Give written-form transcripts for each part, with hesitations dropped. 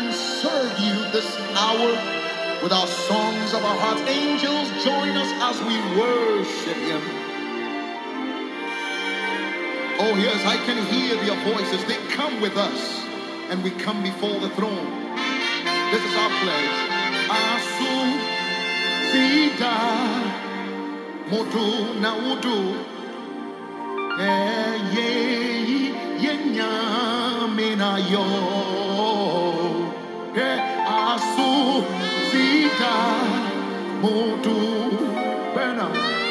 and serve you this hour with our songs of our hearts. Angels, join us as we worship him. Oh, yes, I can hear their voices. They come with us, and we come before the throne. This is our pledge. Asu Sida Modu Naudu Ye Yenyamina Yo Asu Sida Modu Bena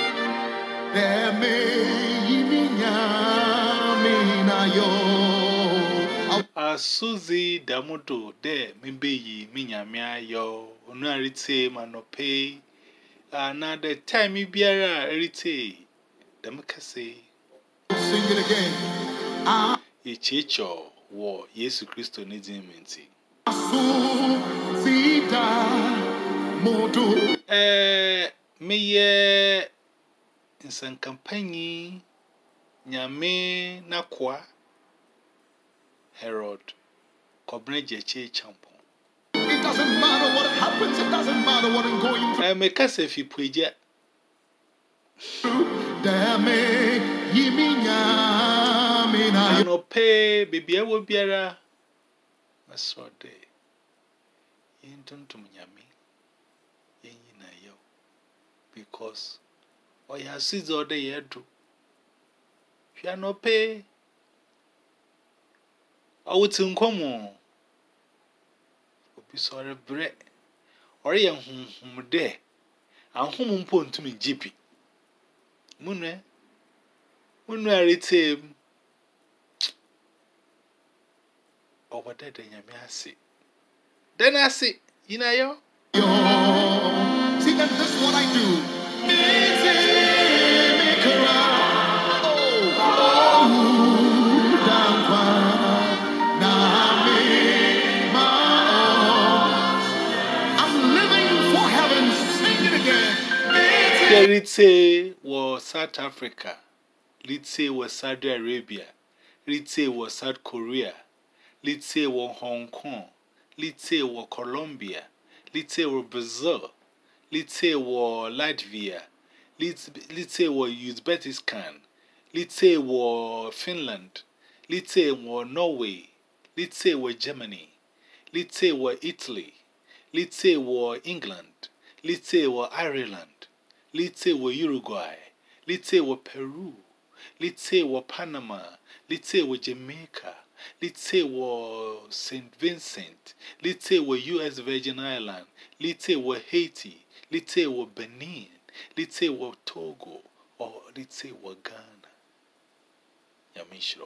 Asuzi damudo de mbeyi minyamia yo onarite manope na the time biara erite demkase sing it again. Yechicho wo Yesu Kristo ne dimenti Asuzi damudo meye insan kampanyi nyame nakwa Herod Kobneje Champo. It doesn't matter what happens, it doesn't matter what I'm going through. Make us if you preja. I no pay, baby, I will be a so day. Yin to Yami, yin yo, because all your seeds all day here do. If you no pay, I would soon come on. Be sorry, bread or young home there. And home point to me, GP. Moonwe, when we are him over there, then I see, you know, yo. See, that's what I do. Ritze was South Africa, Ritze was Saudi Arabia, Ritze was South Korea, Ritze was Hong Kong, Ritze was Colombia, Ritze was Brazil, Ritze was Latvia, Ritze was Uzbekistan, Ritze was Finland, Ritze was Norway, Ritze was Germany, Ritze was Italy, Ritze was England, Ritze was Ireland. Let's say we're Uruguay. Let's say we're Peru. Let's say we're Panama. Let's say we're Jamaica. Let's say we're St. Vincent. Let's say we're U.S. Virgin Island. Let's say we're Haiti. Let's say we're Benin. Let's say we're Togo. Or let's say we're Ghana. Yamishro.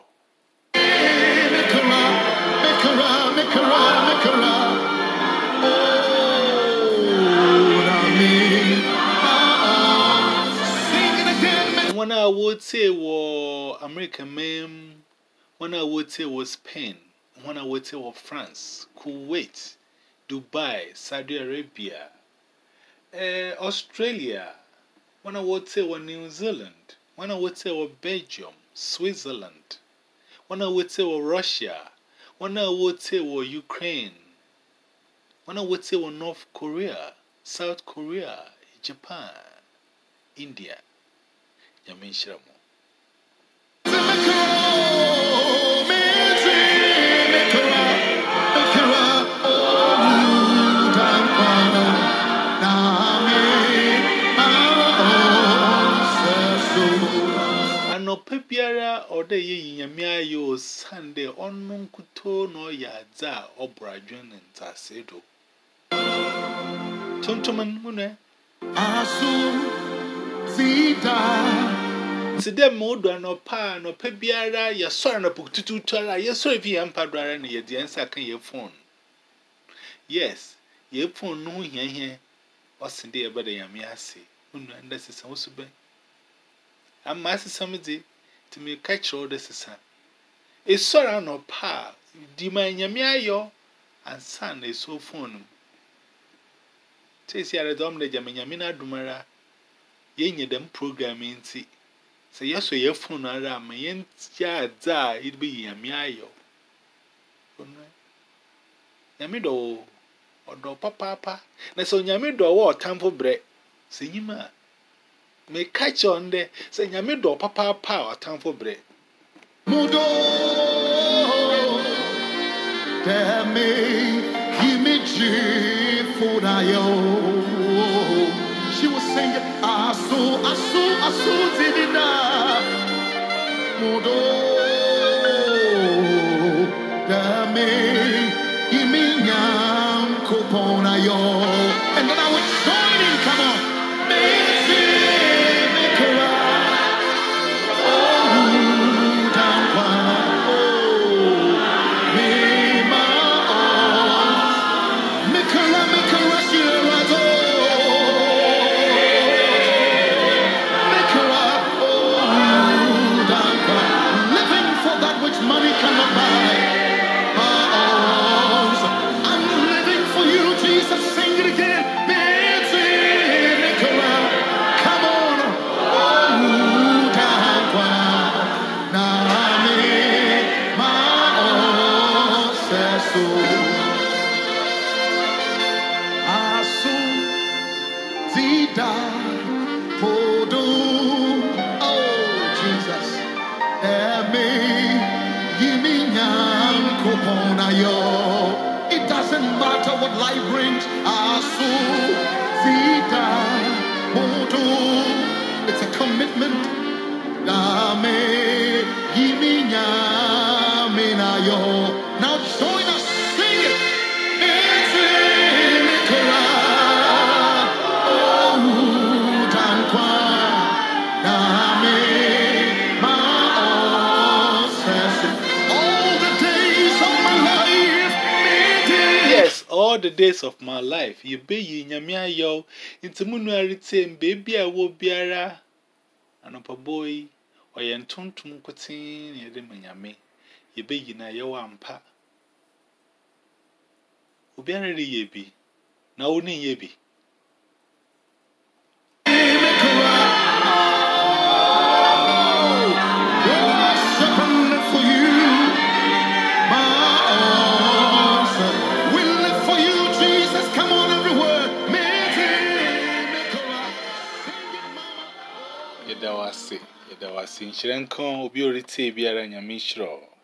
One I would say was American meme, one I would say was Spain, one I would say was France, Kuwait, Dubai, Saudi Arabia, Australia, one I would say was New Zealand, one I would say was Belgium, Switzerland, one I would say was Russia, one I would say was Ukraine, one I would say was North Korea, South Korea, Japan, India. Yamishramu. No pepiara or the yamia yo Sunday on Nunkuto no yaza or Brajon and Tasedo. Tontoman Mune Asu Zita. Today, Modo no pa no pebiara, ya sorry no put to tara, yes, so if you am padra near the answer can your phone. Yes, your phone no here, what's in there but I am yassi, and this is also be. I'm master somebody to me catch all this is son. A sorrow no pa, demand yamia yo, and son is so phone. Tis ya a dom de Jamina Dumara, ye them programming see. Say yes, so your phone around me, and ya, it be yamia yo. Yamido or do papa. Na so Yamido or tampo bread. Say yima. May catch on there. Say Yamido papa or tampo bread. Mudo, tell me, give me for she was singing, asu, zidina. Mudo, tell me, give me yo. And then I would join in, come on. It doesn't matter what life brings. It's a commitment. Now join us, sing it. All the days of my life, you be ye nyamia yo, into Munuari team, baby, I will be a boy, or yen tontum cotin, ye demanyame, ye be ye na yo ampa. Ubianity ye be, now only ye be. Yedawasi, Shirenko, Obiorite, Biara, Yamishro.